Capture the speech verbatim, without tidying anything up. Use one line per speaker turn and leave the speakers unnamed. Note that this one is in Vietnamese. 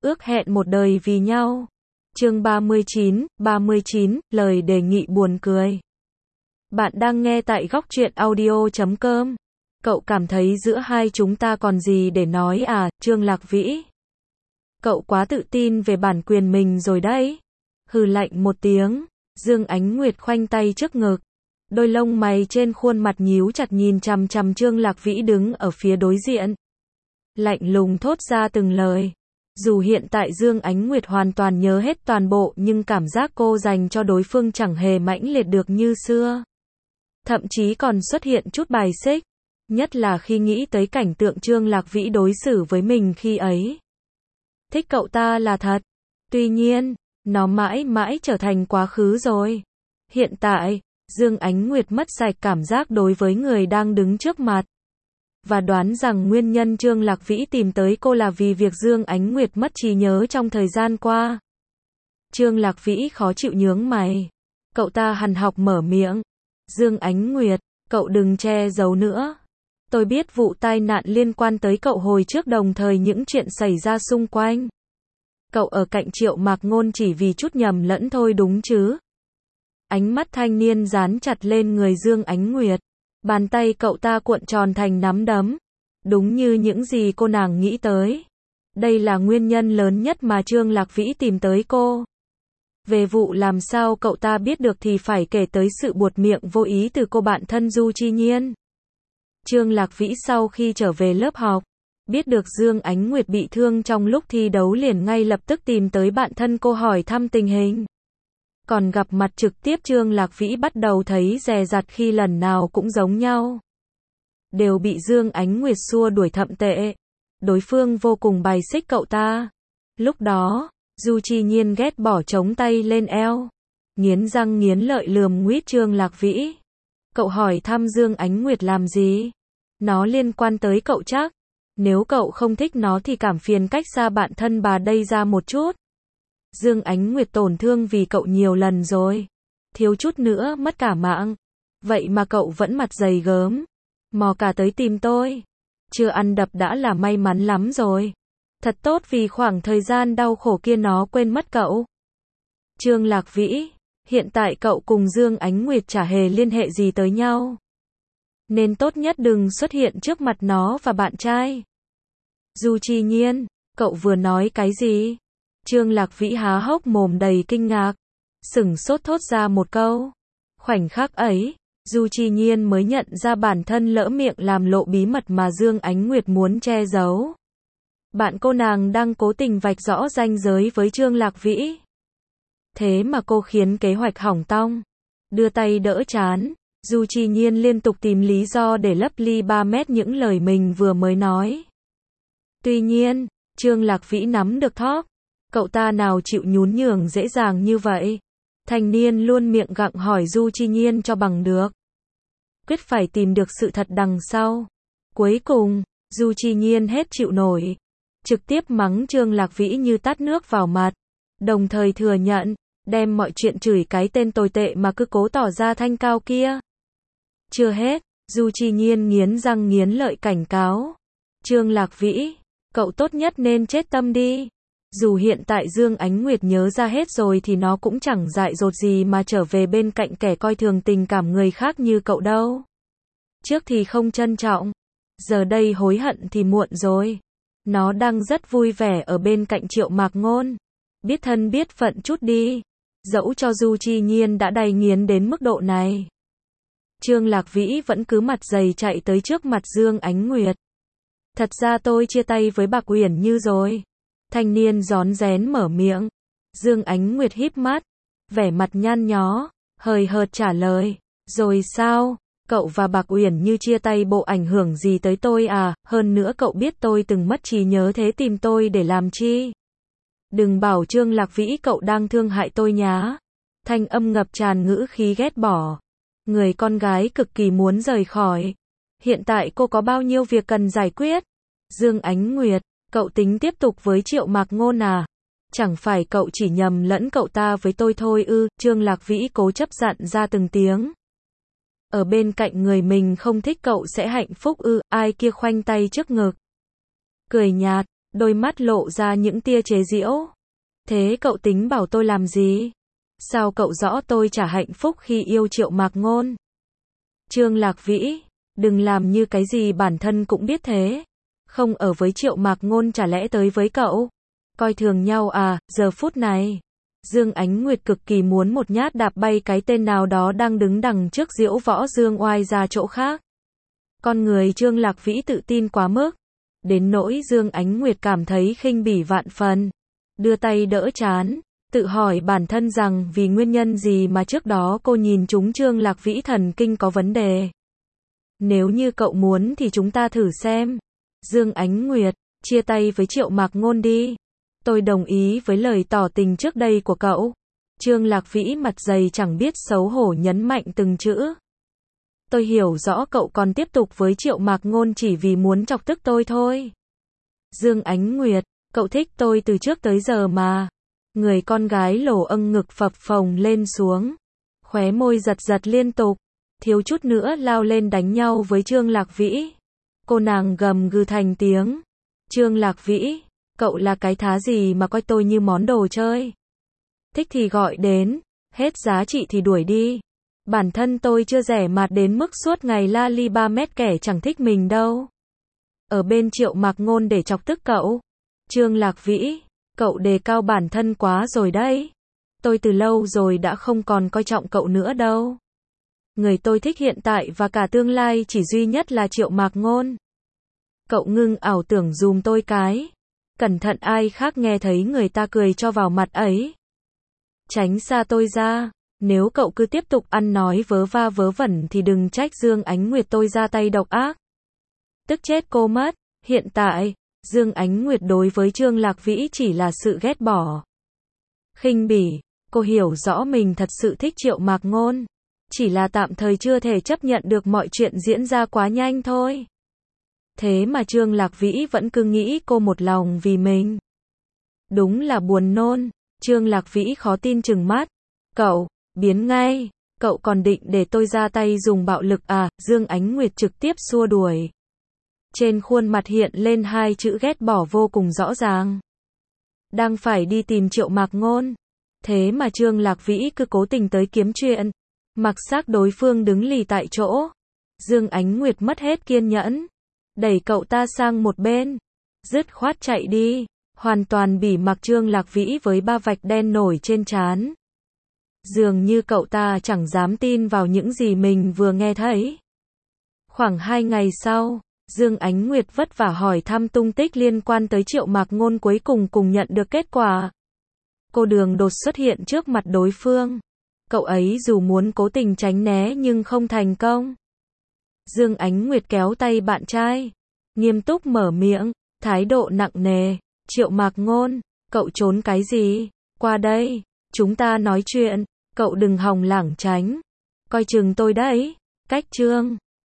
ước hẹn một đời vì nhau. Chương ba mươi chín, ba mươi chín, lời đề nghị buồn cười. Bạn đang nghe tại góc truyện audio chấm com. Cậu cảm thấy giữa hai chúng ta còn gì để nói à, Trương Lạc Vĩ? Cậu quá tự tin về bản quyền mình rồi đấy. Hừ lạnh một tiếng, Dương Ánh Nguyệt khoanh tay trước ngực. Đôi lông mày trên khuôn mặt nhíu chặt nhìn chằm chằm Trương Lạc Vĩ đứng ở phía đối diện. Lạnh lùng thốt ra từng lời. Dù hiện tại Dương Ánh Nguyệt hoàn toàn nhớ hết toàn bộ nhưng cảm giác cô dành cho đối phương chẳng hề mãnh liệt được như xưa. Thậm chí còn xuất hiện chút bài xích. Nhất là khi nghĩ tới cảnh tượng Trương Lạc Vĩ đối xử với mình khi ấy. Thích cậu ta là thật. Tuy nhiên, nó mãi mãi trở thành quá khứ rồi. Hiện tại, Dương Ánh Nguyệt mất sạch cảm giác đối với người đang đứng trước mặt. Và đoán rằng nguyên nhân Trương Lạc Vĩ tìm tới cô là vì việc Dương Ánh Nguyệt mất trí nhớ trong thời gian qua. Trương Lạc Vĩ khó chịu nhướng mày. Cậu ta hằn học mở miệng. Dương Ánh Nguyệt, cậu đừng che giấu nữa. Tôi biết vụ tai nạn liên quan tới cậu hồi trước đồng thời những chuyện xảy ra xung quanh. Cậu ở cạnh Triệu Mạc Ngôn chỉ vì chút nhầm lẫn thôi đúng chứ? Ánh mắt thanh niên dán chặt lên người Dương Ánh Nguyệt. Bàn tay cậu ta cuộn tròn thành nắm đấm. Đúng như những gì cô nàng nghĩ tới. Đây là nguyên nhân lớn nhất mà Trương Lạc Vĩ tìm tới cô. Về vụ làm sao cậu ta biết được thì phải kể tới sự buột miệng vô ý từ cô bạn thân Du Chi Nhiên. Trương Lạc Vĩ sau khi trở về lớp học, biết được Dương Ánh Nguyệt bị thương trong lúc thi đấu liền ngay lập tức tìm tới bạn thân cô hỏi thăm tình hình. Còn gặp mặt trực tiếp Trương Lạc Vĩ bắt đầu thấy dè dặt khi lần nào cũng giống nhau. Đều bị Dương Ánh Nguyệt xua đuổi thậm tệ. Đối phương vô cùng bài xích cậu ta. Lúc đó, Du Chi Nhiên ghét bỏ chống tay lên eo. Nghiến răng nghiến lợi lườm nguýt Trương Lạc Vĩ. Cậu hỏi thăm Dương Ánh Nguyệt làm gì? Nó liên quan tới cậu chắc. Nếu cậu không thích nó thì cảm phiền cách xa bạn thân bà đây ra một chút. Dương Ánh Nguyệt tổn thương vì cậu nhiều lần rồi. Thiếu chút nữa mất cả mạng. Vậy mà cậu vẫn mặt dày gớm. Mò cả tới tìm tôi. Chưa ăn đập đã là may mắn lắm rồi. Thật tốt vì khoảng thời gian đau khổ kia nó quên mất cậu. Trương Lạc Vĩ, hiện tại cậu cùng Dương Ánh Nguyệt chả hề liên hệ gì tới nhau. Nên tốt nhất đừng xuất hiện trước mặt nó và bạn trai. Du Chi Nhiên, cậu vừa nói cái gì? Trương Lạc Vĩ há hốc mồm đầy kinh ngạc. Sửng sốt thốt ra một câu. Khoảnh khắc ấy, Du Chi Nhiên mới nhận ra bản thân lỡ miệng làm lộ bí mật mà Dương Ánh Nguyệt muốn che giấu. Bạn cô nàng đang cố tình vạch rõ ranh giới với Trương Lạc Vĩ. Thế mà cô khiến kế hoạch hỏng tong. Đưa tay đỡ trán, Du Chi Nhiên liên tục tìm lý do để lấp ly ba mét những lời mình vừa mới nói. Tuy nhiên, Trương Lạc Vĩ nắm được thóp. Cậu ta nào chịu nhún nhường dễ dàng như vậy. Thanh niên luôn miệng gặng hỏi Du Chi Nhiên cho bằng được. Quyết phải tìm được sự thật đằng sau. Cuối cùng, Du Chi Nhiên hết chịu nổi. Trực tiếp mắng Trương Lạc Vĩ như tát nước vào mặt. Đồng thời thừa nhận, đem mọi chuyện chửi cái tên tồi tệ mà cứ cố tỏ ra thanh cao kia. Chưa hết, Du Chi Nhiên nghiến răng nghiến lợi cảnh cáo. Trương Lạc Vĩ, cậu tốt nhất nên chết tâm đi. Dù hiện tại Dương Ánh Nguyệt nhớ ra hết rồi thì nó cũng chẳng dại dột gì mà trở về bên cạnh kẻ coi thường tình cảm người khác như cậu đâu. Trước thì không trân trọng, giờ đây hối hận thì muộn rồi. Nó đang rất vui vẻ ở bên cạnh Triệu Mạc Ngôn. Biết thân biết phận chút đi. Dẫu cho Du Chi Nhiên đã đầy nghiến đến mức độ này. Trương Lạc Vĩ vẫn cứ mặt dày chạy tới trước mặt Dương Ánh Nguyệt. Thật ra tôi chia tay với Bạc Uyển Như rồi. Thanh niên rón rén mở miệng. Dương Ánh Nguyệt híp mắt, vẻ mặt nhăn nhó, hời hợt trả lời. Rồi sao? Cậu và Bạc Uyển Như chia tay bộ ảnh hưởng gì tới tôi à? Hơn nữa cậu biết tôi từng mất trí nhớ thế tìm tôi để làm chi? Đừng bảo Trương Lạc Vĩ cậu đang thương hại tôi nhá. Thanh âm ngập tràn ngữ khí ghét bỏ. Người con gái cực kỳ muốn rời khỏi. Hiện tại cô có bao nhiêu việc cần giải quyết? Dương Ánh Nguyệt, cậu tính tiếp tục với Triệu Mạc Ngôn à? Chẳng phải cậu chỉ nhầm lẫn cậu ta với tôi thôi ư? Trương Lạc Vĩ cố chấp dặn ra từng tiếng. Ở bên cạnh người mình không thích cậu sẽ hạnh phúc ư? Ai kia khoanh tay trước ngực. Cười nhạt, đôi mắt lộ ra những tia chế giễu. Thế cậu tính bảo tôi làm gì? Sao cậu rõ tôi chả hạnh phúc khi yêu Triệu Mạc Ngôn? Trương Lạc Vĩ, đừng làm như cái gì bản thân cũng biết thế. Không ở với Triệu Mạc Ngôn chả lẽ tới với cậu? Coi thường nhau à, giờ phút này. Dương Ánh Nguyệt cực kỳ muốn một nhát đạp bay cái tên nào đó đang đứng đằng trước Diễu Võ Dương Oai ra chỗ khác. Con người Trương Lạc Vĩ tự tin quá mức. Đến nỗi Dương Ánh Nguyệt cảm thấy khinh bỉ vạn phần. Đưa tay đỡ trán, tự hỏi bản thân rằng vì nguyên nhân gì mà trước đó cô nhìn chúng Trương Lạc Vĩ thần kinh có vấn đề. Nếu như cậu muốn thì chúng ta thử xem. Dương Ánh Nguyệt, chia tay với Triệu Mạc Ngôn đi. Tôi đồng ý với lời tỏ tình trước đây của cậu. Trương Lạc Vĩ mặt dày chẳng biết xấu hổ nhấn mạnh từng chữ. Tôi hiểu rõ cậu còn tiếp tục với Triệu Mạc Ngôn chỉ vì muốn chọc tức tôi thôi. Dương Ánh Nguyệt, cậu thích tôi từ trước tới giờ mà. Người con gái lổ âng ngực phập phồng lên xuống. Khóe môi giật giật liên tục. Thiếu chút nữa lao lên đánh nhau với Trương Lạc Vĩ. Cô nàng gầm gừ thành tiếng. Trương Lạc Vĩ, cậu là cái thá gì mà coi tôi như món đồ chơi? Thích thì gọi đến, hết giá trị thì đuổi đi. Bản thân tôi chưa rẻ mạt đến mức suốt ngày la li ba mét kẻ chẳng thích mình đâu. Ở bên Triệu Mạc Ngôn để chọc tức cậu. Trương Lạc Vĩ, cậu đề cao bản thân quá rồi đấy. Tôi từ lâu rồi đã không còn coi trọng cậu nữa đâu. Người tôi thích hiện tại và cả tương lai chỉ duy nhất là Triệu Mạc Ngôn. Cậu ngưng ảo tưởng dùm tôi cái. Cẩn thận ai khác nghe thấy người ta cười cho vào mặt ấy. Tránh xa tôi ra. Nếu cậu cứ tiếp tục ăn nói vớ va vớ vẩn thì đừng trách Dương Ánh Nguyệt tôi ra tay độc ác. Tức chết cô mất. Hiện tại, Dương Ánh Nguyệt đối với Trương Lạc Vĩ chỉ là sự ghét bỏ. Khinh bỉ. Cô hiểu rõ mình thật sự thích Triệu Mạc Ngôn. Chỉ là tạm thời chưa thể chấp nhận được mọi chuyện diễn ra quá nhanh thôi. Thế mà Trương Lạc Vĩ vẫn cứ nghĩ cô một lòng vì mình. Đúng là buồn nôn. Trương Lạc Vĩ khó tin trừng mắt. Cậu, biến ngay. Cậu còn định để tôi ra tay dùng bạo lực à? Dương Ánh Nguyệt trực tiếp xua đuổi. Trên khuôn mặt hiện lên hai chữ ghét bỏ vô cùng rõ ràng. Đang phải đi tìm Triệu Mạc Ngôn. Thế mà Trương Lạc Vĩ cứ cố tình tới kiếm chuyện. Mặc xác đối phương đứng lì tại chỗ. Dương Ánh Nguyệt mất hết kiên nhẫn. Đẩy cậu ta sang một bên. Dứt khoát chạy đi. Hoàn toàn bỉ mặc Trương Lạc Vĩ với ba vạch đen nổi trên trán. Dường như cậu ta chẳng dám tin vào những gì mình vừa nghe thấy. Khoảng hai ngày sau, Dương Ánh Nguyệt vất vả hỏi thăm tung tích liên quan tới Triệu Mạc Ngôn cuối cùng cùng nhận được kết quả. Cô Đường đột xuất hiện trước mặt đối phương. Cậu ấy dù muốn cố tình tránh né nhưng không thành công. Dương Ánh Nguyệt kéo tay bạn trai. Nghiêm túc mở miệng, thái độ nặng nề. Triệu Mạc Ngôn, cậu trốn cái gì? Qua đây, chúng ta nói chuyện. Cậu đừng hòng lảng tránh. Coi chừng tôi đấy. Cách Trương